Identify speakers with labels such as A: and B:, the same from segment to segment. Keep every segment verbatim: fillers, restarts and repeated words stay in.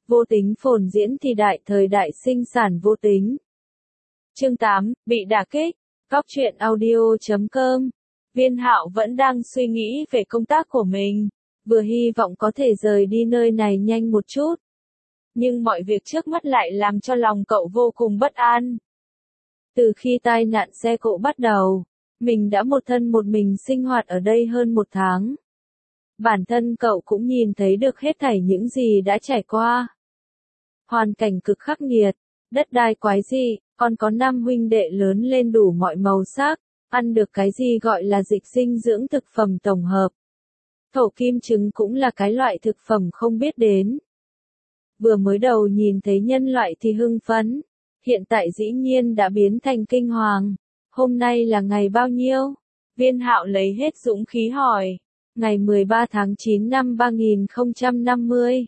A: Vô tính phồn diễn thì đại thời đại sinh sản vô tính. Chương tám, bị đả kích. Góc truyện audio chấm com. Viên Hạo vẫn đang suy nghĩ về công tác của mình, vừa hy vọng có thể rời đi nơi này nhanh một chút. Nhưng mọi việc trước mắt lại làm cho lòng cậu vô cùng bất an. Từ khi tai nạn xe cộ bắt đầu, mình đã một thân một mình sinh hoạt ở đây hơn một tháng. Bản thân cậu cũng nhìn thấy được hết thảy những gì đã trải qua. Hoàn cảnh cực khắc nghiệt, đất đai quái dị, còn có năm huynh đệ lớn lên đủ mọi màu sắc, ăn được cái gì gọi là dịch dinh dưỡng thực phẩm tổng hợp. Thổ kim trứng cũng là cái loại thực phẩm không biết đến. Vừa mới đầu nhìn thấy nhân loại thì hưng phấn, hiện tại dĩ nhiên đã biến thành kinh hoàng. Hôm nay là ngày bao nhiêu? Viên Hạo lấy hết dũng khí hỏi. Ngày mười ba tháng chín năm ba nghìn không trăm năm mươi.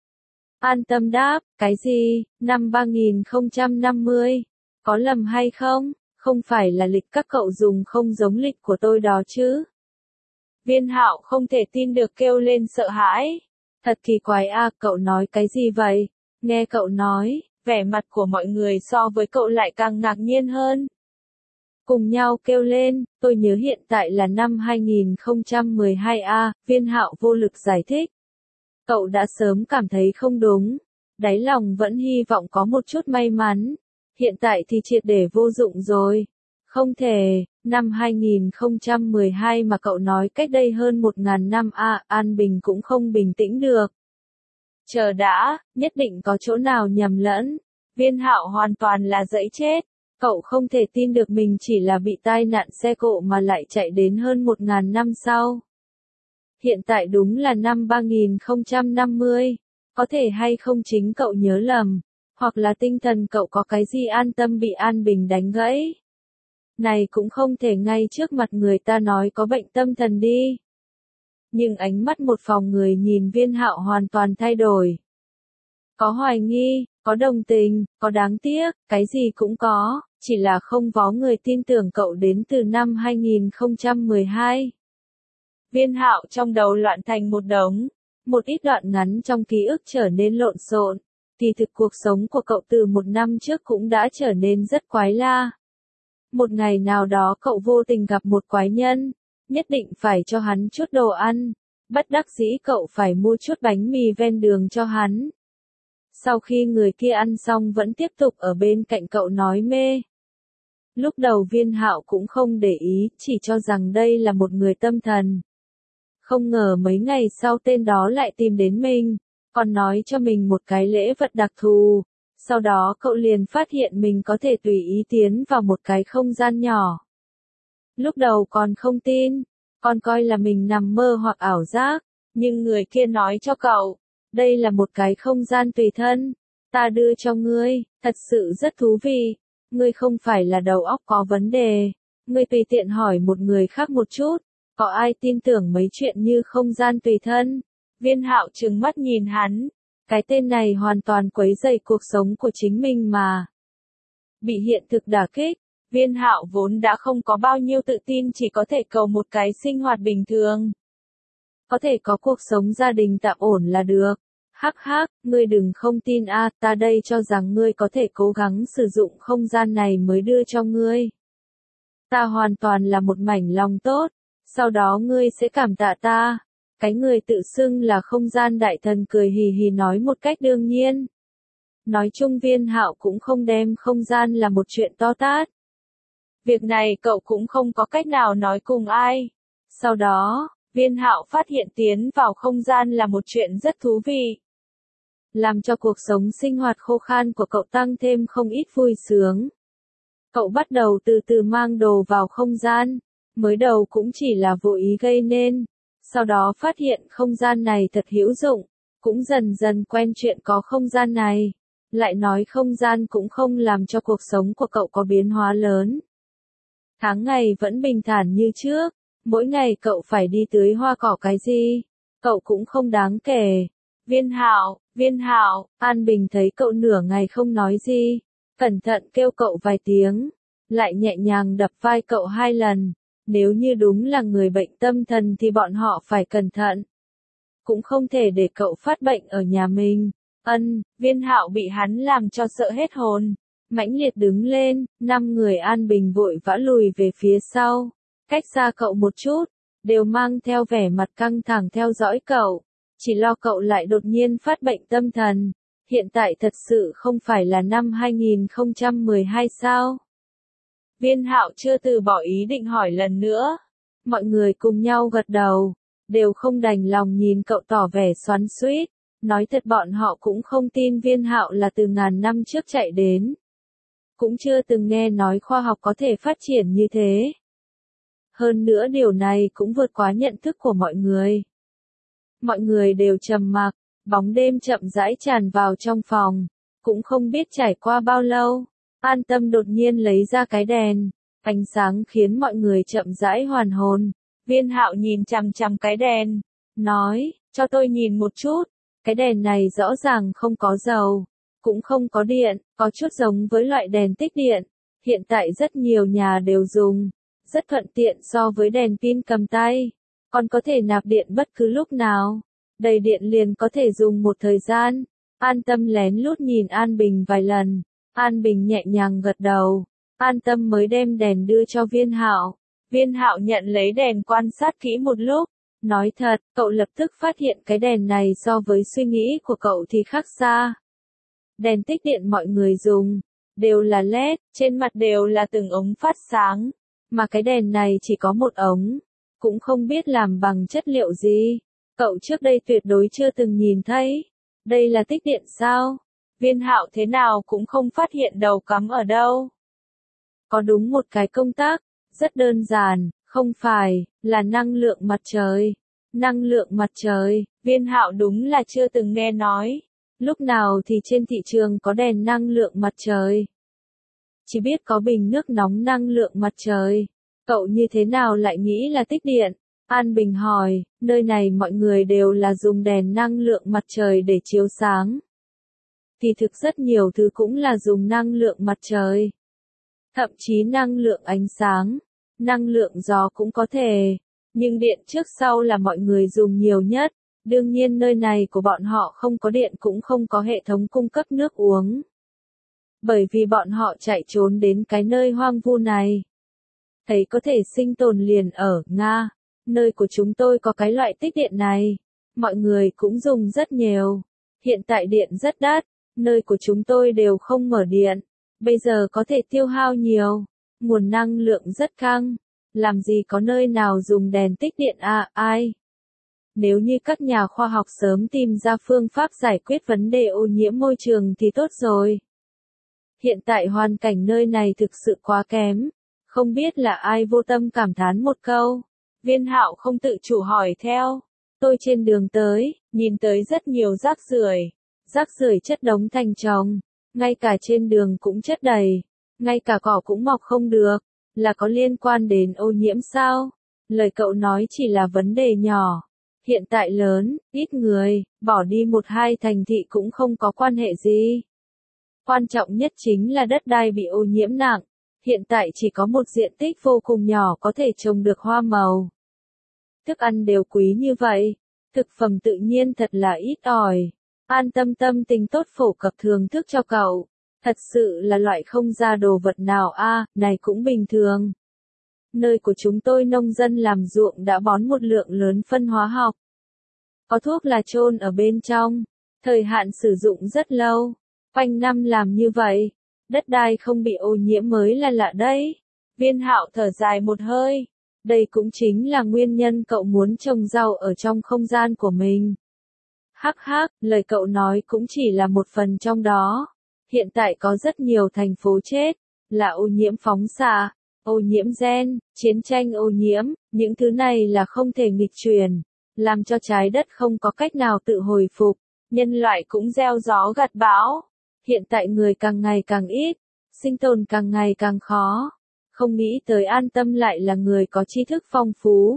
A: An tâm đáp, cái gì, năm ba nghìn không trăm năm mươi? Có lầm hay không? Không phải là lịch các cậu dùng không giống lịch của tôi đó chứ? Viên Hạo không thể tin được kêu lên sợ hãi. Thật kỳ quái à, cậu nói cái gì vậy? Nghe cậu nói, vẻ mặt của mọi người so với cậu lại càng ngạc nhiên hơn. Cùng nhau kêu lên, tôi nhớ hiện tại là năm hai nghìn không trăm mười hai a, Viên Hạo vô lực giải thích. Cậu đã sớm cảm thấy không đúng, đáy lòng vẫn hy vọng có một chút may mắn, hiện tại thì triệt để vô dụng rồi. Không thể, năm hai nghìn không trăm mười hai mà cậu nói cách đây hơn một ngàn năm a, An Bình cũng không bình tĩnh được. Chờ đã, nhất định có chỗ nào nhầm lẫn. Viên Hạo hoàn toàn là dẫy chết. Cậu không thể tin được mình chỉ là bị tai nạn xe cộ mà lại chạy đến hơn một ngàn năm sau. Hiện tại đúng là năm ba nghìn không trăm năm mươi, có thể hay không chính cậu nhớ lầm, hoặc là tinh thần cậu có cái gì an tâm bị An Bình đánh gãy. Này cũng không thể ngay trước mặt người ta nói có bệnh tâm thần đi. Nhưng ánh mắt một phòng người nhìn Viên Hạo hoàn toàn thay đổi. Có hoài nghi, có đồng tình, có đáng tiếc, cái gì cũng có, chỉ là không có người tin tưởng cậu đến từ năm hai nghìn không trăm mười hai. Viên Hạo trong đầu loạn thành một đống, một ít đoạn ngắn trong ký ức trở nên lộn xộn, kỳ thực cuộc sống của cậu từ một năm trước cũng đã trở nên rất quái la. Một ngày nào đó cậu vô tình gặp một quái nhân, nhất định phải cho hắn chút đồ ăn, bất đắc dĩ cậu phải mua chút bánh mì ven đường cho hắn. Sau khi người kia ăn xong vẫn tiếp tục ở bên cạnh cậu nói mê. Lúc đầu Viên Hạo cũng không để ý, chỉ cho rằng đây là một người tâm thần. Không ngờ mấy ngày sau tên đó lại tìm đến mình, còn nói cho mình một cái lễ vật đặc thù. Sau đó cậu liền phát hiện mình có thể tùy ý tiến vào một cái không gian nhỏ. Lúc đầu còn không tin, còn coi là mình nằm mơ hoặc ảo giác, nhưng người kia nói cho cậu, đây là một cái không gian tùy thân, ta đưa cho ngươi, thật sự rất thú vị, ngươi không phải là đầu óc có vấn đề, ngươi tùy tiện hỏi một người khác một chút, có ai tin tưởng mấy chuyện như không gian tùy thân? Viên Hạo trừng mắt nhìn hắn, cái tên này hoàn toàn quấy rầy cuộc sống của chính mình mà. Bị hiện thực đả kích, Viên Hạo vốn đã không có bao nhiêu tự tin, chỉ có thể cầu một cái sinh hoạt bình thường. Có thể có cuộc sống gia đình tạm ổn là được. Hắc hắc, ngươi đừng không tin a, ta đây cho rằng ngươi có thể cố gắng sử dụng không gian này mới đưa cho ngươi. Ta hoàn toàn là một mảnh lòng tốt, sau đó ngươi sẽ cảm tạ ta. Cái người tự xưng là không gian đại thần cười hì hì nói một cách đương nhiên. Nói chung Viên Hạo cũng không đem không gian là một chuyện to tát. Việc này cậu cũng không có cách nào nói cùng ai. Sau đó, Viên Hạo phát hiện tiến vào không gian là một chuyện rất thú vị. Làm cho cuộc sống sinh hoạt khô khan của cậu tăng thêm không ít vui sướng. Cậu bắt đầu từ từ mang đồ vào không gian, mới đầu cũng chỉ là vô ý gây nên, sau đó phát hiện không gian này thật hữu dụng, cũng dần dần quen chuyện có không gian này, lại nói không gian cũng không làm cho cuộc sống của cậu có biến hóa lớn. Tháng ngày vẫn bình thản như trước, mỗi ngày cậu phải đi tưới hoa cỏ cái gì, cậu cũng không đáng kể. Viên Hạo, Viên Hạo, An Bình thấy cậu nửa ngày không nói gì, cẩn thận kêu cậu vài tiếng, lại nhẹ nhàng đập vai cậu hai lần, nếu như đúng là người bệnh tâm thần thì bọn họ phải cẩn thận. Cũng không thể để cậu phát bệnh ở nhà mình, Ân, Viên Hạo bị hắn làm cho sợ hết hồn. Mãnh liệt đứng lên, năm người An Bình vội vã lùi về phía sau. Cách xa cậu một chút, đều mang theo vẻ mặt căng thẳng theo dõi cậu. Chỉ lo cậu lại đột nhiên phát bệnh tâm thần. Hiện tại thật sự không phải là năm hai nghìn không trăm mười hai sao? Viên Hạo chưa từ bỏ ý định hỏi lần nữa. Mọi người cùng nhau gật đầu, đều không đành lòng nhìn cậu tỏ vẻ xoắn xuýt. Nói thật bọn họ cũng không tin Viên Hạo là từ ngàn năm trước chạy đến. Cũng chưa từng nghe nói khoa học có thể phát triển như thế. Hơn nữa điều này cũng vượt quá nhận thức của mọi người. Mọi người đều trầm mặc, bóng đêm chậm rãi tràn vào trong phòng. Cũng không biết trải qua bao lâu, An Tâm đột nhiên lấy ra cái đèn. Ánh sáng khiến mọi người chậm rãi hoàn hồn. Viên Hạo nhìn chằm chằm cái đèn, nói, cho tôi nhìn một chút. Cái đèn này rõ ràng không có dầu, cũng không có điện, có chút giống với loại đèn tích điện. Hiện tại rất nhiều nhà đều dùng, rất thuận tiện so với đèn pin cầm tay. Còn có thể nạp điện bất cứ lúc nào, đầy điện liền có thể dùng một thời gian. An Tâm lén lút nhìn An Bình vài lần, An Bình nhẹ nhàng gật đầu. An Tâm mới đem đèn đưa cho Viên Hạo. Viên Hạo nhận lấy đèn quan sát kỹ một lúc. Nói thật, cậu lập tức phát hiện cái đèn này so với suy nghĩ của cậu thì khác xa. Đèn tích điện mọi người dùng, đều là led, trên mặt đều là từng ống phát sáng. Mà cái đèn này chỉ có một ống, cũng không biết làm bằng chất liệu gì. Cậu trước đây tuyệt đối chưa từng nhìn thấy. Đây là tích điện sao? Viên Hạo thế nào cũng không phát hiện đầu cắm ở đâu. Có đúng một cái công tắc, rất đơn giản, không phải, là năng lượng mặt trời. Năng lượng mặt trời, Viên Hạo đúng là chưa từng nghe nói. Lúc nào thì trên thị trường có đèn năng lượng mặt trời? Chỉ biết có bình nước nóng năng lượng mặt trời. Cậu như thế nào lại nghĩ là tích điện? An Bình hỏi, nơi này mọi người đều là dùng đèn năng lượng mặt trời để chiếu sáng. Thì thực rất nhiều thứ cũng là dùng năng lượng mặt trời. Thậm chí năng lượng ánh sáng, năng lượng gió cũng có thể. Nhưng điện trước sau là mọi người dùng nhiều nhất. Đương nhiên nơi này của bọn họ không có điện cũng không có hệ thống cung cấp nước uống. Bởi vì bọn họ chạy trốn đến cái nơi hoang vu này. Thấy có thể sinh tồn liền ở Nga. Nơi của chúng tôi có cái loại tích điện này. Mọi người cũng dùng rất nhiều. Hiện tại điện rất đắt. Nơi của chúng tôi đều không mở điện. Bây giờ có thể tiêu hao nhiều. Nguồn năng lượng rất căng. Làm gì có nơi nào dùng đèn tích điện à, ai? Nếu như các nhà khoa học sớm tìm ra phương pháp giải quyết vấn đề ô nhiễm môi trường thì tốt rồi. Hiện tại hoàn cảnh nơi này thực sự quá kém. Không biết là ai vô tâm cảm thán một câu. Viên Hạo không tự chủ hỏi theo. Tôi trên đường tới, nhìn tới rất nhiều rác rưởi. Rác rưởi chất đống thành chồng. Ngay cả trên đường cũng chất đầy. Ngay cả cỏ cũng mọc không được. Là có liên quan đến ô nhiễm sao? Lời cậu nói chỉ là vấn đề nhỏ. Hiện tại lớn, ít người, bỏ đi một hai thành thị cũng không có quan hệ gì. Quan trọng nhất chính là đất đai bị ô nhiễm nặng. Hiện tại chỉ có một diện tích vô cùng nhỏ có thể trồng được hoa màu. Thức ăn đều quý như vậy. Thực phẩm tự nhiên thật là ít ỏi. An Tâm tâm tình tốt phổ cập thường thức cho cậu. Thật sự là loại không ra đồ vật nào a, à, này cũng bình thường. Nơi của chúng tôi nông dân làm ruộng đã bón một lượng lớn phân hóa học. Có thuốc là chôn ở bên trong. Thời hạn sử dụng rất lâu. Quanh năm làm như vậy. Đất đai không bị ô nhiễm mới là lạ đấy. Viên Hạo thở dài một hơi. Đây cũng chính là nguyên nhân cậu muốn trồng rau ở trong không gian của mình. Hắc hắc, lời cậu nói cũng chỉ là một phần trong đó. Hiện tại có rất nhiều thành phố chết, là ô nhiễm phóng xạ, ô nhiễm gen, chiến tranh ô nhiễm, những thứ này là không thể nghịch chuyển, làm cho trái đất không có cách nào tự hồi phục, nhân loại cũng gieo gió gặt bão. Hiện tại người càng ngày càng ít, sinh tồn càng ngày càng khó. Không nghĩ tới An Tâm lại là người có tri thức phong phú.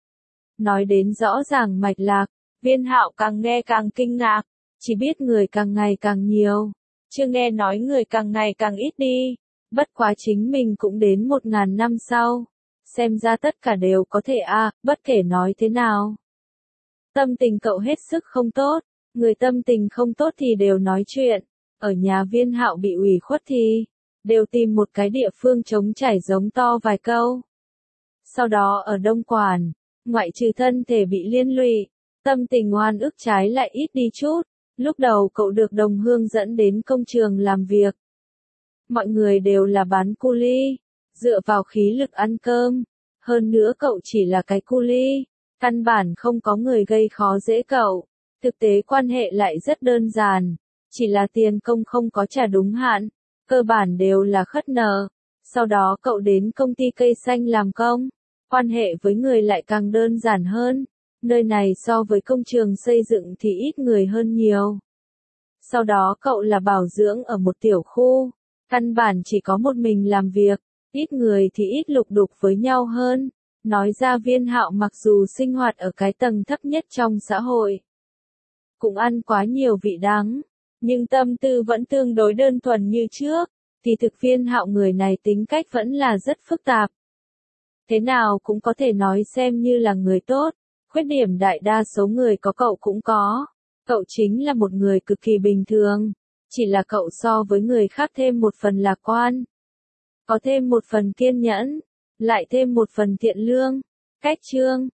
A: Nói đến rõ ràng mạch lạc, Viên Hạo càng nghe càng kinh ngạc, chỉ biết người càng ngày càng nhiều. Chưa nghe nói người càng ngày càng ít đi. Bất quá chính mình cũng đến một ngàn năm sau. Xem ra tất cả đều có thể a, à, bất kể nói thế nào. Tâm tình cậu hết sức không tốt. Người tâm tình không tốt thì đều nói chuyện, ở nhà Viên Hạo bị ủy khuất thì đều tìm một cái địa phương trống trải giống to vài câu. Sau đó ở Đông Quản, ngoại trừ thân thể bị liên lụy, tâm tình oan ức trái lại ít đi chút. Lúc đầu cậu được đồng hương dẫn đến công trường làm việc. Mọi người đều là bán cu li, dựa vào khí lực ăn cơm. Hơn nữa cậu chỉ là cái cu li, căn bản không có người gây khó dễ cậu. Thực tế quan hệ lại rất đơn giản, chỉ là tiền công không có trả đúng hạn, cơ bản đều là khất nợ. Sau đó cậu đến công ty cây xanh làm công, quan hệ với người lại càng đơn giản hơn. Nơi này so với công trường xây dựng thì ít người hơn nhiều. Sau đó cậu là bảo dưỡng ở một tiểu khu, căn bản chỉ có một mình làm việc, ít người thì ít lục đục với nhau hơn. Nói ra Viên Hạo mặc dù sinh hoạt ở cái tầng thấp nhất trong xã hội, cũng ăn quá nhiều vị đắng, nhưng tâm tư vẫn tương đối đơn thuần như trước, thì thực Viên Hạo người này tính cách vẫn là rất phức tạp. Thế nào cũng có thể nói xem như là người tốt, khuyết điểm đại đa số người có cậu cũng có. Cậu chính là một người cực kỳ bình thường, chỉ là cậu so với người khác thêm một phần lạc quan, có thêm một phần kiên nhẫn, lại thêm một phần thiện lương. Cách chương